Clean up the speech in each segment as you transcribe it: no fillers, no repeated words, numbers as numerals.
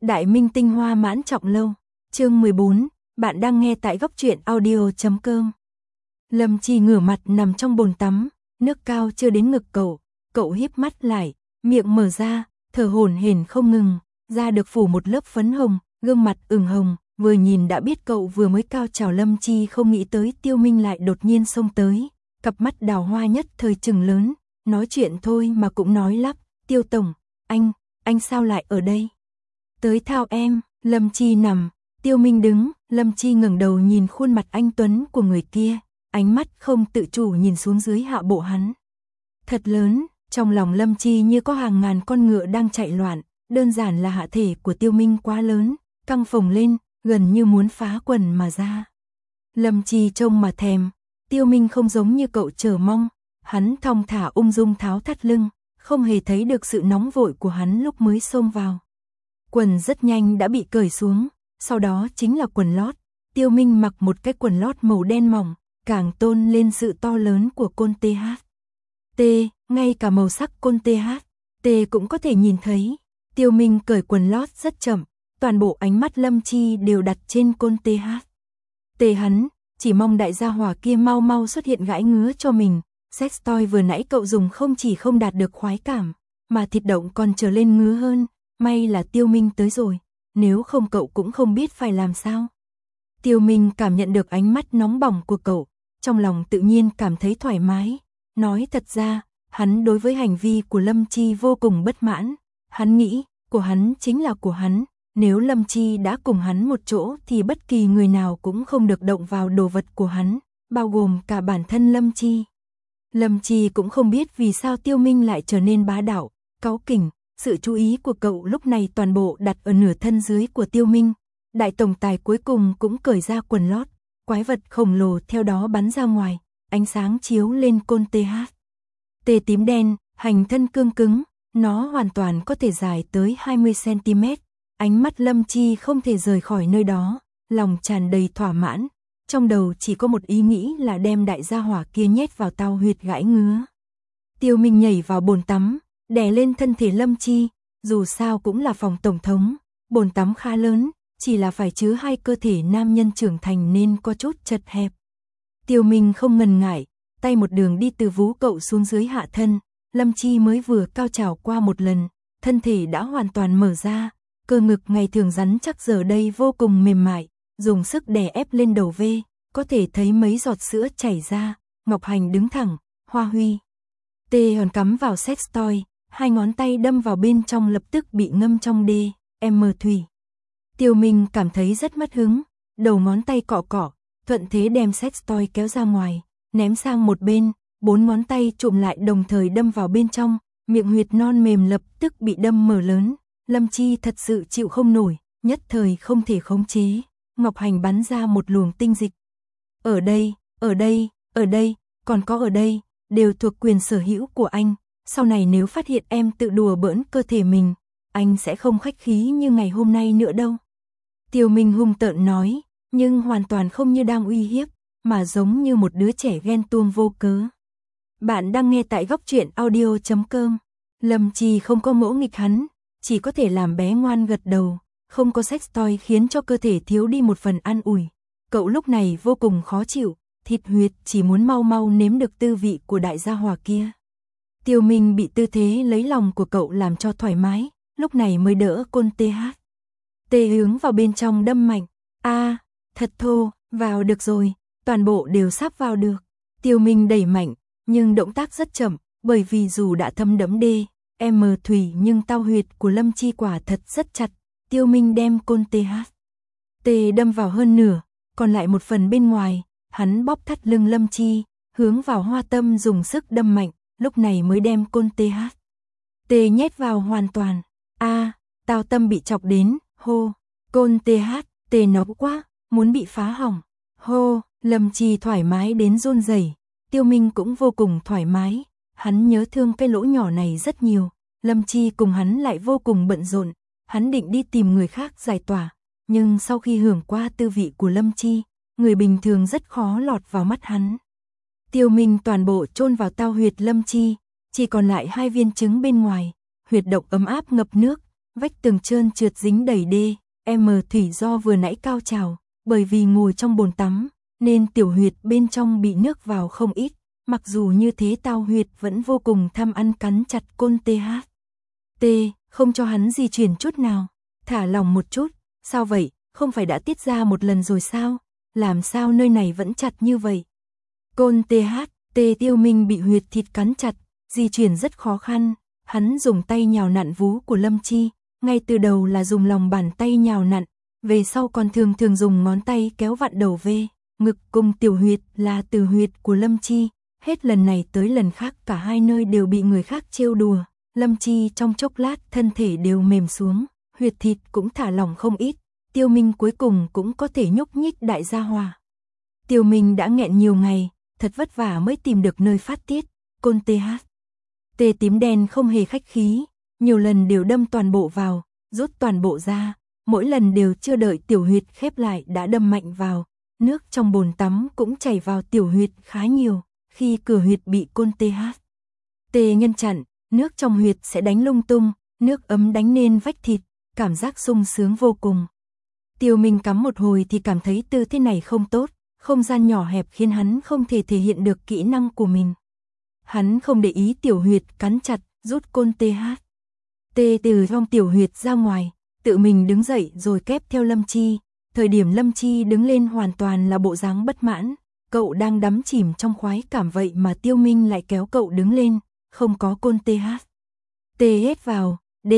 Đại minh tinh hoa mãn trọng lâu. Chương 14, bạn đang nghe tại góc truyện audio.com. Lâm Chi ngửa mặt nằm trong bồn tắm, nước cao chưa đến ngực cậu híp mắt lại, miệng mở ra, thở hổn hển không ngừng, da được phủ một lớp phấn hồng, gương mặt ửng hồng, vừa nhìn đã biết cậu vừa mới cao trào. Lâm Chi không nghĩ tới Tiêu Minh lại đột nhiên xông tới, cặp mắt đào hoa nhất thời trừng lớn, nói chuyện thôi mà cũng nói lắp, "Tiêu tổng, anh sao lại ở đây?" "Tới thao em." Lâm Chi nằm, Tiêu Minh đứng, Lâm Chi ngẩng đầu nhìn khuôn mặt anh tuấn của người kia, ánh mắt không tự chủ nhìn xuống dưới hạ bộ hắn. Thật lớn, trong lòng Lâm Chi như có hàng ngàn con ngựa đang chạy loạn, đơn giản là hạ thể của Tiêu Minh quá lớn, căng phồng lên, gần như muốn phá quần mà ra. Lâm Chi trông mà thèm, Tiêu Minh không giống như cậu chờ mong, hắn thong thả ung dung tháo thắt lưng, không hề thấy được sự nóng vội của hắn lúc mới xông vào. Quần rất nhanh đã bị cởi xuống, sau đó chính là quần lót. Tiêu Minh mặc một cái quần lót màu đen mỏng, càng tôn lên sự to lớn của côn THT, ngay cả màu sắc côn THT cũng có thể nhìn thấy. Tiêu Minh cởi quần lót rất chậm, toàn bộ ánh mắt Lâm Chi đều đặt trên côn THT hắn, chỉ mong đại gia hỏa kia mau mau xuất hiện gãi ngứa cho mình. Sex toy vừa nãy cậu dùng không chỉ không đạt được khoái cảm, mà thịt động còn trở lên ngứa hơn, may là Tiêu Minh tới rồi, nếu không cậu cũng không biết phải làm sao. Tiêu Minh cảm nhận được ánh mắt nóng bỏng của cậu, trong lòng tự nhiên cảm thấy thoải mái. Nói thật ra, hắn đối với hành vi của Lâm Chi vô cùng bất mãn, hắn nghĩ, của hắn chính là của hắn, nếu Lâm Chi đã cùng hắn một chỗ thì bất kỳ người nào cũng không được động vào đồ vật của hắn, bao gồm cả bản thân Lâm Chi. Lâm Chi cũng không biết vì sao Tiêu Minh lại trở nên bá đạo, cáu kỉnh, sự chú ý của cậu lúc này toàn bộ đặt ở nửa thân dưới của Tiêu Minh. Đại tổng tài cuối cùng cũng cởi ra quần lót, quái vật khổng lồ theo đó bắn ra ngoài, ánh sáng chiếu lên côn THT tím đen, hành thân cương cứng, nó hoàn toàn có thể dài tới 20 cm. Ánh mắt Lâm Chi không thể rời khỏi nơi đó, lòng tràn đầy thỏa mãn, trong đầu chỉ có một ý nghĩ là đem đại gia hỏa kia nhét vào tao huyệt gãi ngứa. Tiêu Minh nhảy vào bồn tắm, đè lên thân thể Lâm Chi, dù sao cũng là phòng tổng thống, bồn tắm khá lớn, chỉ là phải chứa hai cơ thể nam nhân trưởng thành nên có chút chật hẹp. Tiêu Minh không ngần ngại, tay một đường đi từ vú cậu xuống dưới hạ thân, Lâm Chi mới vừa cao trào qua một lần, thân thể đã hoàn toàn mở ra, cơ ngực ngày thường rắn chắc giờ đây vô cùng mềm mại, dùng sức đè ép lên đầu V, có thể thấy mấy giọt sữa chảy ra, Ngọc Hành đứng thẳng, Hoa Huy tê hòn cắm vào sex toy, hai ngón tay đâm vào bên trong lập tức bị ngâm trong thủy. Tiêu Minh cảm thấy rất mất hứng, đầu ngón tay cọ cọ, thuận thế đem sex toy kéo ra ngoài, ném sang một bên, bốn ngón tay chụm lại đồng thời đâm vào bên trong, miệng huyệt non mềm lập tức bị đâm mở lớn. Lâm Chi thật sự chịu không nổi, nhất thời không thể khống chế, Ngọc Hành bắn ra một luồng tinh dịch. Ở đây, còn có ở đây, đều thuộc quyền sở hữu của anh, sau này nếu phát hiện em tự đùa bỡn cơ thể mình, anh sẽ không khách khí như ngày hôm nay nữa đâu. Tiêu Minh hung tợn nói, nhưng hoàn toàn không như đang uy hiếp, mà giống như một đứa trẻ ghen tuông vô cớ. Bạn đang nghe tại góc truyện audio.com. Lâm Chi không có ngỗ nghịch hắn, chỉ có thể làm bé ngoan gật đầu, không có sex toy khiến cho cơ thể thiếu đi một phần an ủi. Cậu lúc này vô cùng khó chịu, thịt huyệt chỉ muốn mau mau nếm được tư vị của đại gia hỏa kia. Tiêu Minh bị tư thế lấy lòng của cậu làm cho thoải mái, lúc này mới đỡ côn THT hướng vào bên trong đâm mạnh. Thật thô, vào được rồi, toàn bộ đều sắp vào được. Tiêu Minh đẩy mạnh, nhưng động tác rất chậm, bởi vì dù đã thấm đẫm thủy nhưng tao huyệt của Lâm Chi quả thật rất chặt. Tiêu Minh đem côn THT đâm vào hơn nửa, còn lại một phần bên ngoài, hắn bóp thắt lưng Lâm Chi, hướng vào hoa tâm dùng sức đâm mạnh, lúc này mới đem côn THT nhét vào hoàn toàn. Tao tâm bị chọc đến, hô, côn THT nó quá, muốn bị phá hỏng, hô. Lâm Chi thoải mái đến run rẩy, Tiêu Minh cũng vô cùng thoải mái, hắn nhớ thương cái lỗ nhỏ này rất nhiều. Lâm Chi cùng hắn lại vô cùng bận rộn, hắn định đi tìm người khác giải tỏa, nhưng sau khi hưởng qua tư vị của Lâm Chi, người bình thường rất khó lọt vào mắt hắn. Tiêu Minh toàn bộ chôn vào tao huyệt Lâm Chi, chỉ còn lại hai viên trứng bên ngoài, huyệt động ấm áp ngập nước, vách tường trơn trượt dính đầy đê, thủy do vừa nãy cao trào, bởi vì ngồi trong bồn tắm, nên tiểu huyệt bên trong bị nước vào không ít, mặc dù như thế Tao Huyệt vẫn vô cùng tham ăn cắn chặt Côn THT, không cho hắn di chuyển chút nào, thả lỏng một chút, sao vậy, không phải đã tiết ra một lần rồi sao, làm sao nơi này vẫn chặt như vậy. Côn THT Tiêu Minh bị huyệt thịt cắn chặt, di chuyển rất khó khăn, hắn dùng tay nhào nặn vú của Lâm Chi, ngay từ đầu là dùng lòng bàn tay nhào nặn, về sau còn thường dùng ngón tay kéo vặn đầu về, ngực cùng tiểu huyệt là từ huyệt của Lâm Chi, hết lần này tới lần khác cả hai nơi đều bị người khác trêu đùa, Lâm Chi trong chốc lát thân thể đều mềm xuống, huyệt thịt cũng thả lỏng không ít, Tiêu Minh cuối cùng cũng có thể nhúc nhích đại gia hòa. Tiêu Minh đã nghẹn nhiều ngày, thật vất vả mới tìm được nơi phát tiết, Côn THT tím đen không hề khách khí, nhiều lần đều đâm toàn bộ vào, rút toàn bộ ra, mỗi lần đều chưa đợi tiểu huyệt khép lại đã đâm mạnh vào, nước trong bồn tắm cũng chảy vào tiểu huyệt khá nhiều, khi cửa huyệt bị Côn THT ngăn chặn, nước trong huyệt sẽ đánh lung tung, nước ấm đánh lên vách thịt, cảm giác sung sướng vô cùng. Tiêu Minh cắm một hồi thì cảm thấy tư thế này không tốt, không gian nhỏ hẹp khiến hắn không thể thể hiện được kỹ năng của mình. Hắn không để ý tiểu huyệt cắn chặt, rút Côn THT từ trong tiểu huyệt ra ngoài, tự mình đứng dậy rồi kép theo Lâm Chi. Thời điểm Lâm Chi đứng lên hoàn toàn là bộ dáng bất mãn, cậu đang đắm chìm trong khoái cảm vậy mà Tiêu Minh lại kéo cậu đứng lên, không có Côn THT hết vào,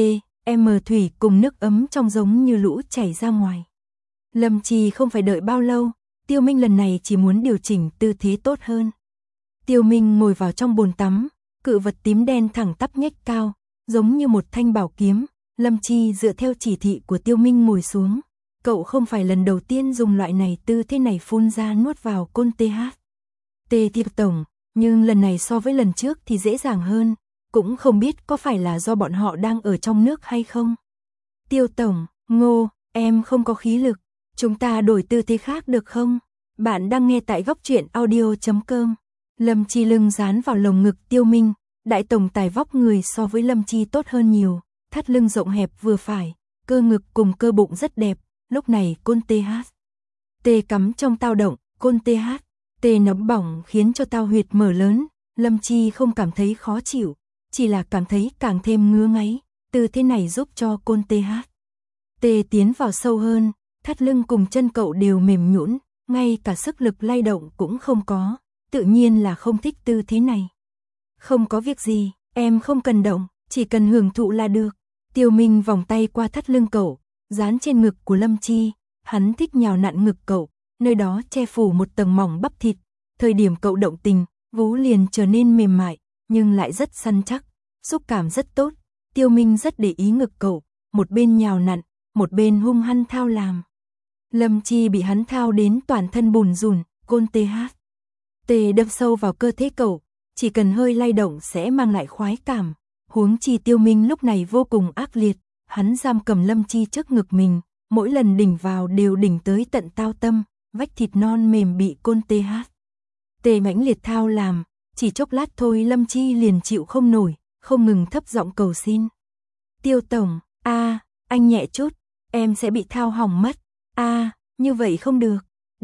thủy cùng nước ấm trong giống như lũ chảy ra ngoài. Lâm Chi không phải đợi bao lâu, Tiêu Minh lần này chỉ muốn điều chỉnh tư thế tốt hơn. Tiêu Minh ngồi vào trong bồn tắm, cự vật tím đen thẳng tắp nhếch cao, giống như một thanh bảo kiếm, Lâm Chi dựa theo chỉ thị của Tiêu Minh ngồi xuống. Cậu không phải lần đầu tiên dùng loại này tư thế này phun ra nuốt vào Côn THT Thiệp Tổng, nhưng lần này so với lần trước thì dễ dàng hơn, cũng không biết có phải là do bọn họ đang ở trong nước hay không. Tiêu Tổng, Ngô, em không có khí lực, chúng ta đổi tư thế khác được không? Bạn đang nghe tại góc truyện audio.com. Lâm Chi lưng dán vào lồng ngực Tiêu Minh, đại tổng tài vóc người so với Lâm Chi tốt hơn nhiều, thắt lưng rộng hẹp vừa phải, cơ ngực cùng cơ bụng rất đẹp, lúc này Côn THT cắm trong Tao động, Côn THT nóng bỏng khiến cho Tao huyệt mở lớn, Lâm Chi không cảm thấy khó chịu, chỉ là cảm thấy càng thêm ngứa ngáy, từ thế này giúp cho Côn THT tiến vào sâu hơn, thắt lưng cùng chân cậu đều mềm nhũn, ngay cả sức lực lay động cũng không có, tự nhiên là không thích tư thế này. Không có việc gì, em không cần động, chỉ cần hưởng thụ là được. Tiêu Minh vòng tay qua thắt lưng cậu, dán trên ngực của Lâm Chi, hắn thích nhào nặn ngực cậu, nơi đó che phủ một tầng mỏng bắp thịt, thời điểm cậu động tình, vú liền trở nên mềm mại, nhưng lại rất săn chắc, xúc cảm rất tốt. Tiêu Minh rất để ý ngực cậu, một bên nhào nặn, một bên hung hăng thao làm. Lâm Chi bị hắn thao đến toàn thân bùn rùn, Côn THT đâm sâu vào cơ thể cậu, chỉ cần hơi lay động sẽ mang lại khoái cảm. Huống chi Tiêu Minh lúc này vô cùng ác liệt, hắn giam cầm Lâm Chi trước ngực mình, mỗi lần đỉnh vào đều đỉnh tới tận tao tâm, vách thịt non mềm bị Côn THT mãnh liệt thao làm, chỉ chốc lát thôi Lâm Chi liền chịu không nổi, không ngừng thấp giọng cầu xin. Tiêu Tổng, anh nhẹ chút, em sẽ bị thao hỏng mất. Như vậy không được.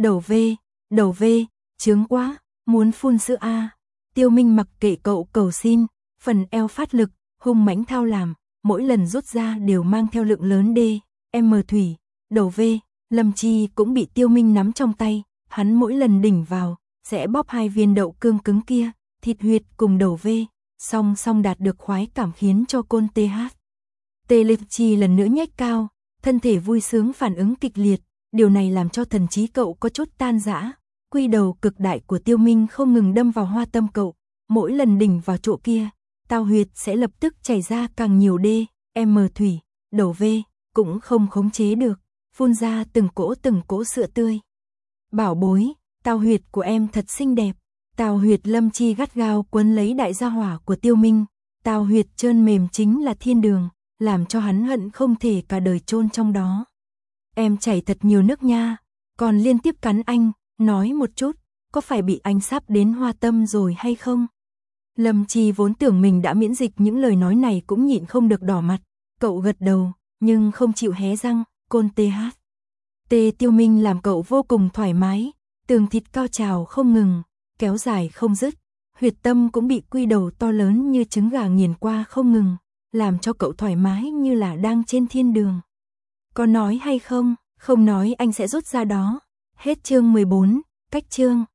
Đầu về, chướng quá, muốn phun sữa Tiêu Minh mặc kệ cậu cầu xin, phần eo phát lực, hung mãnh thao làm, mỗi lần rút ra đều mang theo lượng lớn thủy. Đầu về, Lâm Chi cũng bị Tiêu Minh nắm trong tay, hắn mỗi lần đỉnh vào, sẽ bóp hai viên đậu cương cứng kia, thịt huyệt cùng đầu về, song song đạt được khoái cảm khiến cho Côn THT Lâm Chi lần nữa nhếch cao, thân thể vui sướng phản ứng kịch liệt, điều này làm cho thần trí cậu có chút tan rã. Quy đầu cực đại của Tiêu Minh không ngừng đâm vào hoa tâm cậu, mỗi lần đỉnh vào chỗ kia, Tao huyệt sẽ lập tức chảy ra càng nhiều thủy, đầu về, cũng không khống chế được, phun ra từng cỗ sữa tươi. Bảo bối, Tao huyệt của em thật xinh đẹp. Tao huyệt Lâm Chi gắt gao quấn lấy đại gia hỏa của Tiêu Minh, Tao huyệt trơn mềm chính là thiên đường, làm cho hắn hận không thể cả đời chôn trong đó. Em chảy thật nhiều nước nha, còn liên tiếp cắn anh, nói một chút, có phải bị anh sắp đến hoa tâm rồi hay không? Lâm Chi vốn tưởng mình đã miễn dịch những lời nói này cũng nhịn không được đỏ mặt, cậu gật đầu, nhưng không chịu hé răng, côn TH. Tê Tiêu Minh làm cậu vô cùng thoải mái, tường thịt cao trào không ngừng, kéo dài không dứt, huyệt tâm cũng bị quy đầu to lớn như trứng gà nghiền qua không ngừng, làm cho cậu thoải mái như là đang trên thiên đường. Có nói hay không? Không nói anh sẽ rút ra đó. Hết chương 14, cách chương.